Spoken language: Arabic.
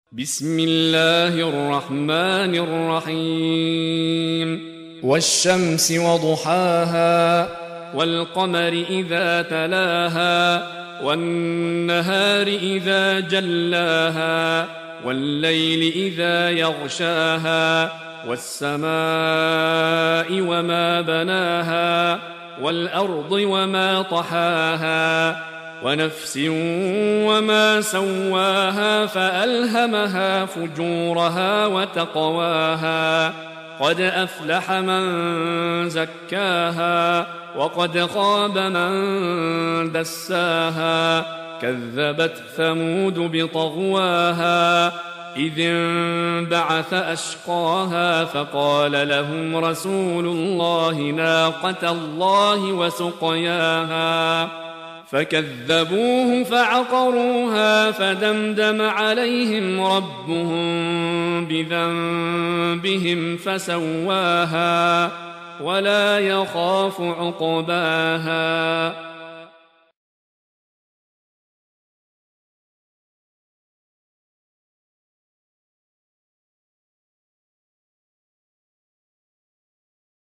بسم الله الرحمن الرحيم والشمس وضحاها والقمر إذا تلاها والنهار إذا جلاها والليل إذا يغشاها والسماء وما بناها والأرض وما طحاها ونفس وما سواها فألهمها فجورها وتقواها قد أفلح من زكاها وقد خاب من دساها كذبت ثمود بطغواها إذ انبعث أشقاها فقال لهم رسول الله ناقة الله وسقياها فكذبوه فعقروها فدمدم عليهم ربهم بذنبهم فسواها ولا يخاف عقباها